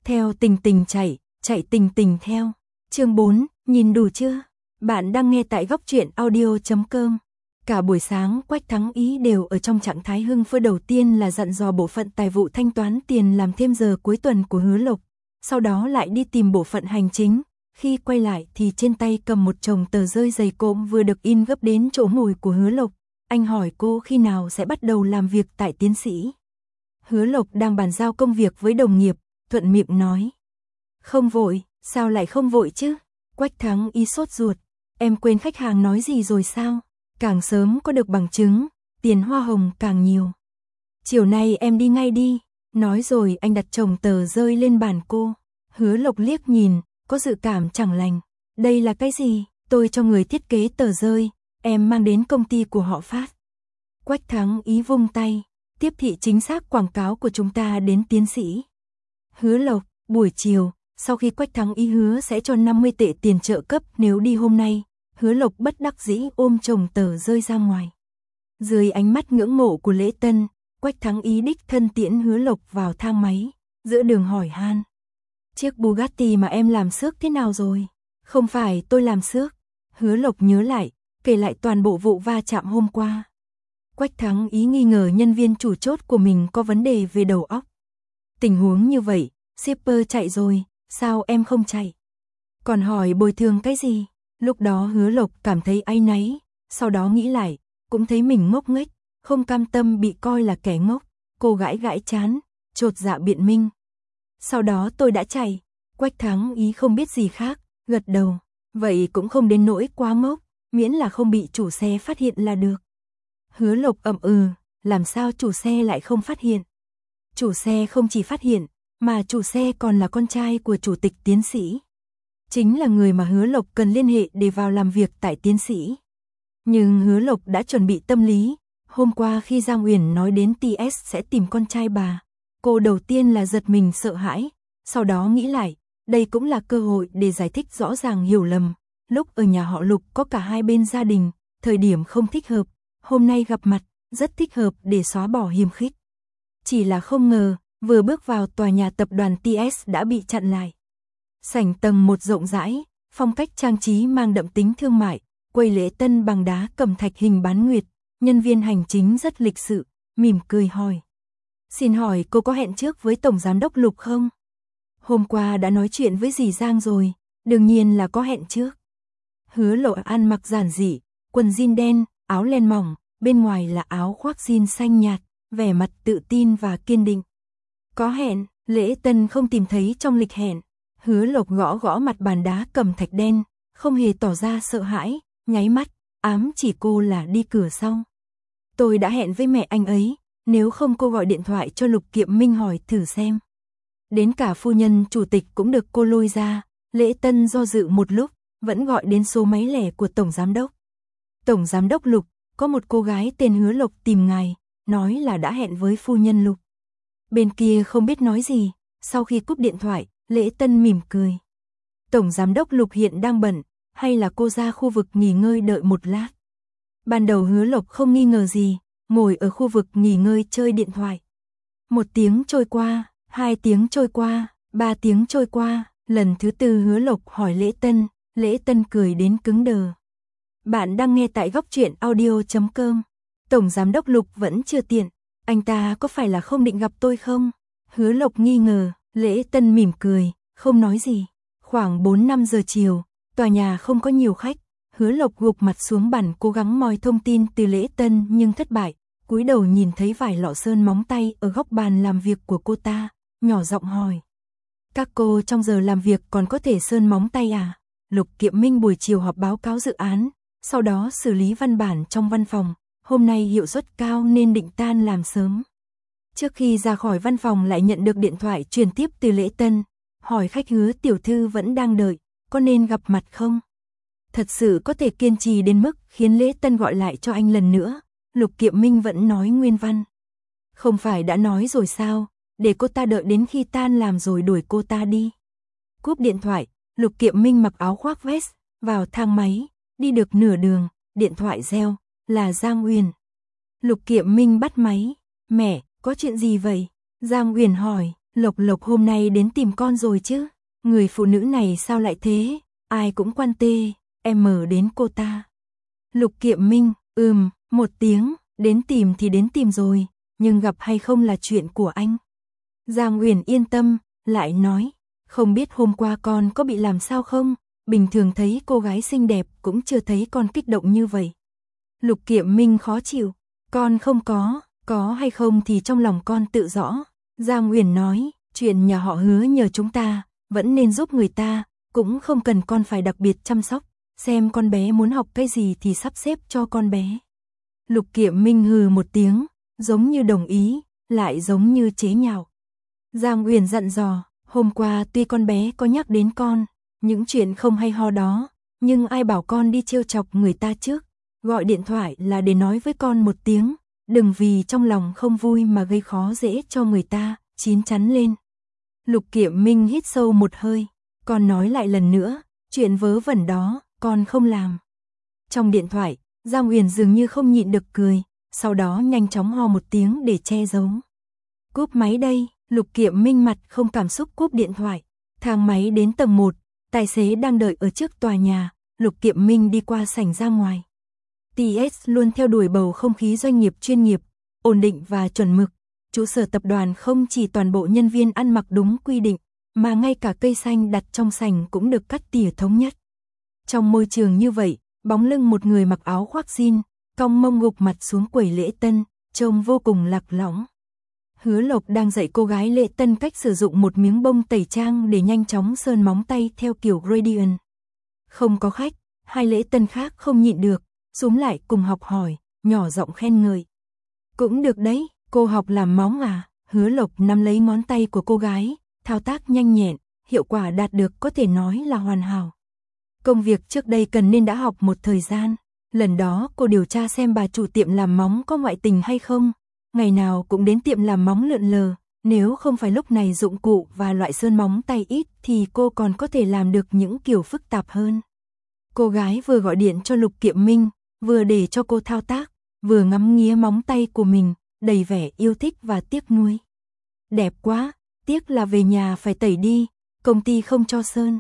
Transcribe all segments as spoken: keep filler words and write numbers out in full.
theo tình tình chạy, chạy tình tình theo. Chương bốn, nhìn đủ chưa? Bạn đang nghe tại góc truyện audio chấm com. Cả buổi sáng Quách Thắng Ý đều ở trong trạng thái hưng phấn. Đầu tiên là dặn dò bộ phận tài vụ thanh toán tiền làm thêm giờ cuối tuần của Hứa Lộc, sau đó lại đi tìm bộ phận hành chính. Khi quay lại thì trên tay cầm một chồng tờ rơi dày cộm vừa được in gấp đến chỗ ngồi của Hứa Lộc. Anh hỏi cô khi nào sẽ bắt đầu làm việc tại tiến sĩ. Hứa Lộc đang bàn giao công việc với đồng nghiệp, thuận miệng nói. Không vội, sao lại không vội chứ? Quách Thắng Ý sốt ruột. Em quên khách hàng nói gì rồi sao? Càng sớm có được bằng chứng, tiền hoa hồng càng nhiều. Chiều nay em đi ngay đi. Nói rồi anh đặt chồng tờ rơi lên bàn cô. Hứa Lộc liếc nhìn, có dự cảm chẳng lành. Đây là cái gì? Tôi cho người thiết kế tờ rơi, em mang đến công ty của họ phát. Quách Thắng Ý vung tay, tiếp thị chính xác quảng cáo của chúng ta đến tiến sĩ. Hứa Lộc, buổi chiều, sau khi Quách Thắng Ý hứa sẽ cho năm mươi tệ tiền trợ cấp nếu đi hôm nay, Hứa Lộc bất đắc dĩ ôm chồng tờ rơi ra ngoài. Dưới ánh mắt ngưỡng mộ của Lễ Tân, Quách Thắng Ý đích thân tiễn Hứa Lộc vào thang máy, giữa đường hỏi han. Chiếc Bugatti mà em làm xước thế nào rồi? Không phải tôi làm xước. Hứa Lộc nhớ lại, kể lại toàn bộ vụ va chạm hôm qua. Quách Thắng Ý nghi ngờ nhân viên chủ chốt của mình có vấn đề về đầu óc. Tình huống như vậy, shipper chạy rồi, sao em không chạy? Còn hỏi bồi thường cái gì? Lúc đó Hứa Lộc cảm thấy áy náy, sau đó nghĩ lại, cũng thấy mình ngốc nghếch, không cam tâm bị coi là kẻ ngốc. Cô gãi gãi chán, chột dạ biện minh. Sau đó tôi đã chạy. Quách Thắng Ý không biết gì khác, gật đầu. Vậy cũng không đến nỗi quá ngốc, miễn là không bị chủ xe phát hiện là được. Hứa Lộc ậm ừ, làm sao chủ xe lại không phát hiện? Chủ xe không chỉ phát hiện, mà chủ xe còn là con trai của chủ tịch tiến sĩ. Chính là người mà Hứa Lộc cần liên hệ để vào làm việc tại tiến sĩ. Nhưng Hứa Lộc đã chuẩn bị tâm lý. Hôm qua khi Giang Uyển nói đến tê ét sẽ tìm con trai bà, cô đầu tiên là giật mình sợ hãi, sau đó nghĩ lại, đây cũng là cơ hội để giải thích rõ ràng hiểu lầm. Lúc ở nhà họ Lục có cả hai bên gia đình, thời điểm không thích hợp, hôm nay gặp mặt, rất thích hợp để xóa bỏ hiềm khích. Chỉ là không ngờ, vừa bước vào tòa nhà tập đoàn tê ét đã bị chặn lại. Sảnh tầng một rộng rãi, phong cách trang trí mang đậm tính thương mại, quầy lễ tân bằng đá cẩm thạch hình bán nguyệt, nhân viên hành chính rất lịch sự, mỉm cười hỏi. Xin hỏi cô có hẹn trước với Tổng Giám đốc Lục không? Hôm qua đã nói chuyện với dì Giang rồi, đương nhiên là có hẹn trước. Hứa Lộ ăn mặc giản dị, quần jean đen, áo len mỏng, bên ngoài là áo khoác jean xanh nhạt, vẻ mặt tự tin và kiên định. Có hẹn, Lễ Tân không tìm thấy trong lịch hẹn. Hứa Lộc gõ gõ mặt bàn đá cẩm thạch đen, không hề tỏ ra sợ hãi, nháy mắt, ám chỉ cô là đi cửa sau. Tôi đã hẹn với mẹ anh ấy, nếu không cô gọi điện thoại cho Lục Kiệm Minh hỏi thử xem. Đến cả phu nhân chủ tịch cũng được cô lôi ra. Lễ Tân do dự một lúc, vẫn gọi đến số máy lẻ của Tổng Giám đốc. Tổng Giám đốc Lục, có một cô gái tên Hứa Lộc tìm ngài, nói là đã hẹn với phu nhân Lục. Bên kia không biết nói gì, sau khi cúp điện thoại, Lễ Tân mỉm cười. Tổng Giám đốc Lục hiện đang bận, hay là cô ra khu vực nghỉ ngơi đợi một lát? Ban đầu Hứa Lộc không nghi ngờ gì, ngồi ở khu vực nghỉ ngơi chơi điện thoại. Một tiếng trôi qua, hai tiếng trôi qua, ba tiếng trôi qua, lần thứ tư Hứa Lộc hỏi Lễ Tân, Lễ Tân cười đến cứng đờ. Bạn đang nghe tại góc truyện audio chấm com. Tổng Giám đốc Lục vẫn chưa tiện, anh ta có phải là không định gặp tôi không? Hứa Lộc nghi ngờ, Lễ Tân mỉm cười, không nói gì. Khoảng bốn năm giờ chiều, tòa nhà không có nhiều khách, Hứa Lộc gục mặt xuống bàn cố gắng moi thông tin từ Lễ Tân nhưng thất bại, cúi đầu nhìn thấy vài lọ sơn móng tay ở góc bàn làm việc của cô ta, nhỏ giọng hỏi. Các cô trong giờ làm việc còn có thể sơn móng tay à? Lục Kiệm Minh buổi chiều họp báo cáo dự án, sau đó xử lý văn bản trong văn phòng, hôm nay hiệu suất cao nên định tan làm sớm. Trước khi ra khỏi văn phòng lại nhận được điện thoại truyền tiếp từ Lễ Tân, hỏi khách Hứa tiểu thư vẫn đang đợi, có nên gặp mặt không? Thật sự có thể kiên trì đến mức khiến Lễ Tân gọi lại cho anh lần nữa, Lục Kiệm Minh vẫn nói nguyên văn. Không phải đã nói rồi sao, để cô ta đợi đến khi tan làm rồi đuổi cô ta đi. Cúp điện thoại, Lục Kiệm Minh mặc áo khoác vest, vào thang máy, đi được nửa đường, điện thoại reo, là Giang Uyển. Lục Kiệm Minh bắt máy, mẹ, có chuyện gì vậy? Giang Uyển hỏi, Lộc Lộc hôm nay đến tìm con rồi chứ? Người phụ nữ này sao lại thế? Ai cũng quan tê, em mở đến cô ta. Lục Kiệm Minh, ừm, một tiếng, đến tìm thì đến tìm rồi, nhưng gặp hay không là chuyện của anh. Giang Uyển yên tâm, lại nói, không biết hôm qua con có bị làm sao không? Bình thường thấy cô gái xinh đẹp cũng chưa thấy con kích động như vậy. Lục Kiệm Minh khó chịu, con không có, có hay không thì trong lòng con tự rõ. Giang Uyển nói, chuyện nhà họ Hứa nhờ chúng ta, vẫn nên giúp người ta, cũng không cần con phải đặc biệt chăm sóc, xem con bé muốn học cái gì thì sắp xếp cho con bé. Lục Kiệm Minh hừ một tiếng, giống như đồng ý, lại giống như chế nhạo. Giang Uyển dặn dò, hôm qua tuy con bé có nhắc đến con, những chuyện không hay ho đó, nhưng ai bảo con đi trêu chọc người ta trước, gọi điện thoại là để nói với con một tiếng, đừng vì trong lòng không vui mà gây khó dễ cho người ta, chín chắn lên. Lục Kiệm Minh hít sâu một hơi, con nói lại lần nữa, chuyện vớ vẩn đó, con không làm. Trong điện thoại, Giang Uyển dường như không nhịn được cười, sau đó nhanh chóng ho một tiếng để che giấu. Cúp máy đây, Lục Kiệm Minh mặt không cảm xúc cúp điện thoại. Thang máy đến tầng một, tài xế đang đợi ở trước tòa nhà, Lục Kiệm Minh đi qua sảnh ra ngoài. tê ét luôn theo đuổi bầu không khí doanh nghiệp chuyên nghiệp, ổn định và chuẩn mực. Trụ sở tập đoàn không chỉ toàn bộ nhân viên ăn mặc đúng quy định, mà ngay cả cây xanh đặt trong sảnh cũng được cắt tỉa thống nhất. Trong môi trường như vậy, bóng lưng một người mặc áo khoác jean, cong mông gục mặt xuống quầy lễ tân, trông vô cùng lạc lõng. Hứa Lộc đang dạy cô gái lễ tân cách sử dụng một miếng bông tẩy trang để nhanh chóng sơn móng tay theo kiểu gradient. Không có khách, hai lễ tân khác không nhịn được, xúm lại cùng học hỏi, nhỏ giọng khen ngợi. Cũng được đấy, cô học làm móng à? Hứa Lộc nắm lấy ngón tay của cô gái, thao tác nhanh nhẹn, hiệu quả đạt được có thể nói là hoàn hảo. Công việc trước đây cần nên đã học một thời gian, lần đó cô điều tra xem bà chủ tiệm làm móng có ngoại tình hay không, ngày nào cũng đến tiệm làm móng lượn lờ, nếu không phải lúc này dụng cụ và loại sơn móng tay ít thì cô còn có thể làm được những kiểu phức tạp hơn. Cô gái vừa gọi điện cho Lục Kiệm Minh, vừa để cho cô thao tác, vừa ngắm nghía móng tay của mình, đầy vẻ yêu thích và tiếc nuối. Đẹp quá, tiếc là về nhà phải tẩy đi, công ty không cho sơn.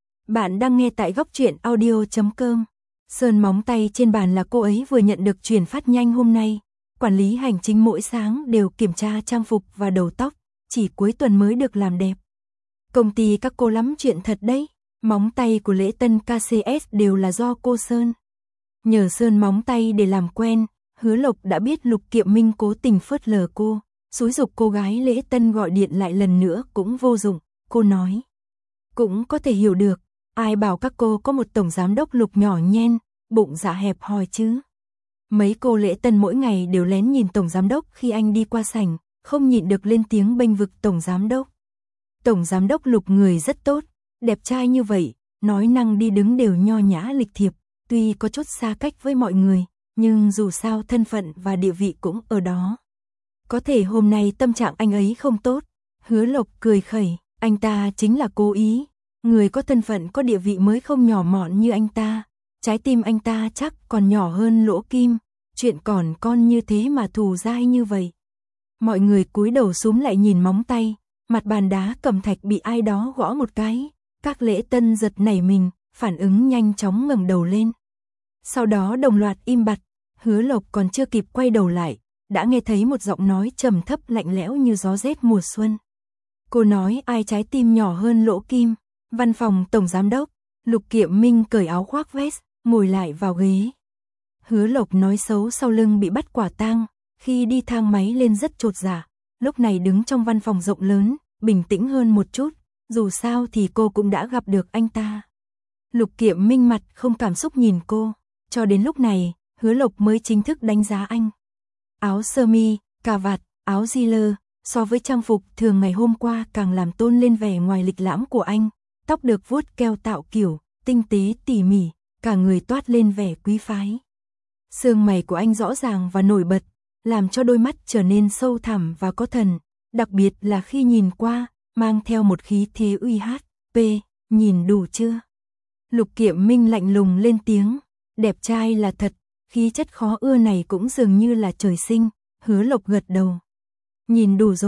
Bạn đang nghe tại góc truyện audio chấm com. Sơn móng tay trên bàn là cô ấy vừa nhận được chuyển phát nhanh hôm nay. Quản lý hành chính mỗi sáng đều kiểm tra trang phục và đầu tóc, chỉ cuối tuần mới được làm đẹp. Công ty các cô lắm chuyện thật đấy, móng tay của lễ tân ca xê ét đều là do cô sơn. Nhờ sơn móng tay để làm quen, Hứa Lộc đã biết Lục Kiệm Minh cố tình phớt lờ cô, xúi giục cô gái lễ tân gọi điện lại lần nữa cũng vô dụng, cô nói. Cũng có thể hiểu được, ai bảo các cô có một tổng giám đốc Lục nhỏ nhen, bụng dạ hẹp hòi chứ. Mấy cô lễ tân mỗi ngày đều lén nhìn tổng giám đốc khi anh đi qua sảnh, không nhịn được lên tiếng bênh vực tổng giám đốc. Tổng giám đốc Lục người rất tốt, đẹp trai như vậy, nói năng đi đứng đều nho nhã lịch thiệp, tuy có chút xa cách với mọi người, nhưng dù sao thân phận và địa vị cũng ở đó. Có thể hôm nay tâm trạng anh ấy không tốt, Hứa Lộc cười khẩy, anh ta chính là cố ý, người có thân phận có địa vị mới không nhỏ mọn như anh ta. Trái tim anh ta chắc còn nhỏ hơn lỗ kim, chuyện còn con như thế mà thù dai như vậy. Mọi người cúi đầu xúm lại nhìn móng tay, mặt bàn đá cẩm thạch bị ai đó gõ một cái, các lễ tân giật nảy mình, phản ứng nhanh chóng ngẩng đầu lên. Sau đó đồng loạt im bặt, Hứa Lộc còn chưa kịp quay đầu lại, đã nghe thấy một giọng nói trầm thấp lạnh lẽo như gió rét mùa xuân. Cô nói ai trái tim nhỏ hơn lỗ kim? Văn phòng tổng giám đốc, Lục Kiệm Minh cởi áo khoác vest, ngồi lại vào ghế. Hứa Lộc nói xấu sau lưng bị bắt quả tang, khi đi thang máy lên rất chột dạ, lúc này đứng trong văn phòng rộng lớn, bình tĩnh hơn một chút, dù sao thì cô cũng đã gặp được anh ta. Lục Kiệm Minh mặt không cảm xúc nhìn cô, cho đến lúc này, Hứa Lộc mới chính thức đánh giá anh. Áo sơ mi, cà vạt, áo jean, so với trang phục thường ngày hôm qua càng làm tôn lên vẻ ngoài lịch lãm của anh, tóc được vuốt keo tạo kiểu, tinh tế tỉ mỉ, cả người toát lên vẻ quý phái. Sương mày của anh rõ ràng và nổi bật, làm cho đôi mắt trở nên sâu thẳm và có thần, đặc biệt là khi nhìn qua, mang theo một khí thế uy hát, p, nhìn đủ chưa? Lục Kiệm Minh lạnh lùng lên tiếng, đẹp trai là thật, khí chất khó ưa này cũng dường như là trời sinh, Hứa Lộc gật đầu. Nhìn đủ rồi,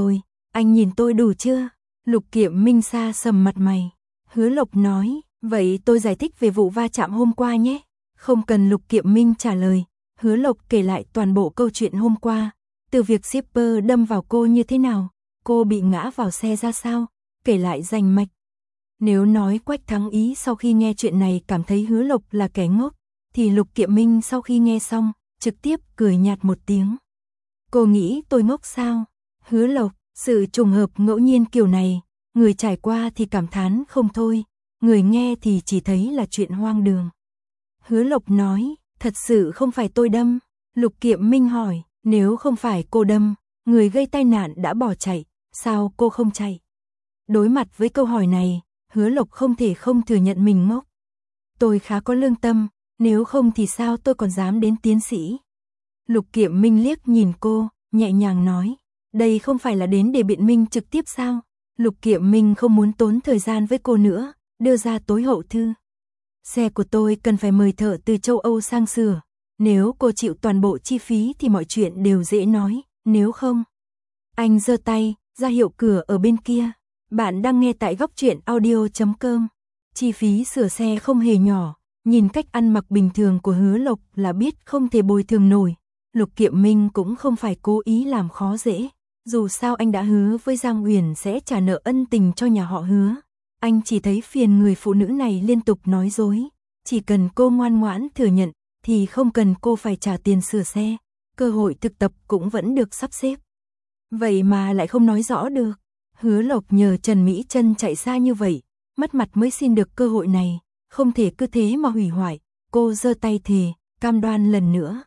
Anh nhìn tôi đủ chưa? Lục Kiệm Minh xa sầm mặt mày. Hứa Lộc nói, vậy tôi giải thích về vụ va chạm hôm qua nhé. Không cần Lục Kiệm Minh trả lời, Hứa Lộc kể lại toàn bộ câu chuyện hôm qua, từ việc shipper đâm vào cô như thế nào, cô bị ngã vào xe ra sao, kể lại rành mạch. Nếu nói Quách Thắng Ý sau khi nghe chuyện này cảm thấy Hứa Lộc là kẻ ngốc, thì Lục Kiệm Minh sau khi nghe xong, trực tiếp cười nhạt một tiếng. Cô nghĩ tôi ngốc sao? Hứa Lộc, sự trùng hợp ngẫu nhiên kiểu này, người trải qua thì cảm thán không thôi, người nghe thì chỉ thấy là chuyện hoang đường. Hứa Lộc nói, thật sự không phải tôi đâm. Lục Kiệm Minh hỏi, nếu không phải cô đâm, người gây tai nạn đã bỏ chạy, sao cô không chạy? Đối mặt với câu hỏi này, Hứa Lộc không thể không thừa nhận mình ngốc. Tôi khá có lương tâm, nếu không thì sao tôi còn dám đến tiến sĩ? Lục Kiệm Minh liếc nhìn cô, nhẹ nhàng nói, đây không phải là đến để biện minh trực tiếp sao? Lục Kiệm Minh không muốn tốn thời gian với cô nữa, đưa ra tối hậu thư. Xe của tôi cần phải mời thợ từ châu Âu sang sửa, nếu cô chịu toàn bộ chi phí thì mọi chuyện đều dễ nói, nếu không. Anh giơ tay, ra hiệu cửa ở bên kia. Bạn đang nghe tại góc truyện audio chấm com. Chi phí sửa xe không hề nhỏ, nhìn cách ăn mặc bình thường của Hứa Lộc là biết không thể bồi thường nổi. Lục Kiệm Minh cũng không phải cố ý làm khó dễ, dù sao anh đã hứa với Giang Uyển sẽ trả nợ ân tình cho nhà họ Hứa. Anh chỉ thấy phiền người phụ nữ này liên tục nói dối, chỉ cần cô ngoan ngoãn thừa nhận thì không cần cô phải trả tiền sửa xe, cơ hội thực tập cũng vẫn được sắp xếp. Vậy mà lại không nói rõ được. Hứa Lộc nhờ Trần Mỹ Trân chạy xa như vậy, mất mặt mới xin được cơ hội này, không thể cứ thế mà hủy hoại. Cô giơ tay thề, cam đoan lần nữa.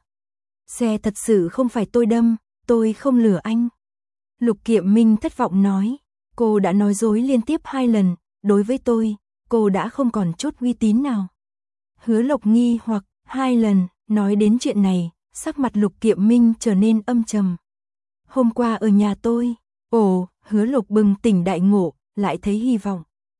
Xe thật sự không phải tôi đâm, tôi không lừa anh. Lục Kiệm Minh thất vọng nói, cô đã nói dối liên tiếp hai lần, đối với tôi, cô đã không còn chút uy tín nào. Hứa Lộc nghi hoặc, hai lần, nói đến chuyện này, sắc mặt Lục Kiệm Minh trở nên âm trầm. Hôm qua ở nhà tôi, ồ, Hứa Lộc bừng tỉnh đại ngộ, lại thấy hy vọng.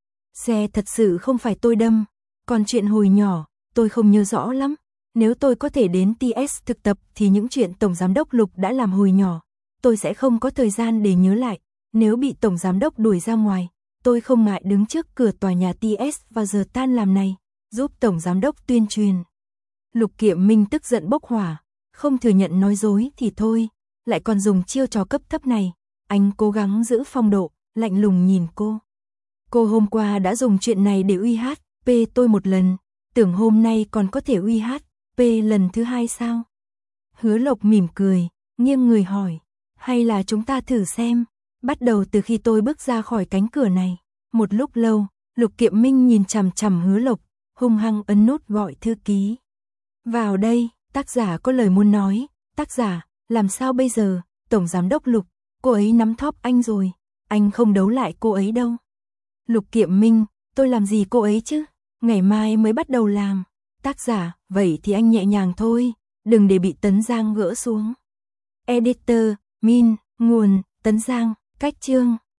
Xe thật sự không phải tôi đâm, còn chuyện hồi nhỏ, tôi không nhớ rõ lắm. Nếu tôi có thể đến tê ét thực tập thì những chuyện Tổng Giám đốc Lục đã làm hồi nhỏ, tôi sẽ không có thời gian để nhớ lại. Nếu bị Tổng Giám đốc đuổi ra ngoài, tôi không ngại đứng trước cửa tòa nhà tê ét vào giờ tan làm này, giúp Tổng Giám đốc tuyên truyền. Lục Kiệm Minh tức giận bốc hỏa, không thừa nhận nói dối thì thôi, lại còn dùng chiêu trò cấp thấp này. Anh cố gắng giữ phong độ, lạnh lùng nhìn cô. Cô hôm qua đã dùng chuyện này để uy hát pê tôi một lần, tưởng hôm nay còn có thể uy hát pê lần thứ hai sao? Hứa Lộc mỉm cười, nghiêng người hỏi, hay là chúng ta thử xem, bắt đầu từ khi tôi bước ra khỏi cánh cửa này. Một lúc lâu, Lục Kiệm Minh nhìn chằm chằm Hứa Lộc, hung hăng ấn nút gọi thư ký. Vào đây, tác giả có lời muốn nói. Tác giả, làm sao bây giờ, Tổng Giám đốc Lục, cô ấy nắm thóp anh rồi, anh không đấu lại cô ấy đâu. Lục Kiệm Minh, tôi làm gì cô ấy chứ, ngày mai mới bắt đầu làm. Tác giả, vậy thì anh nhẹ nhàng thôi, đừng để bị Tấn Giang gỡ xuống. Editor, Min, nguồn, Tấn Giang, cách chương.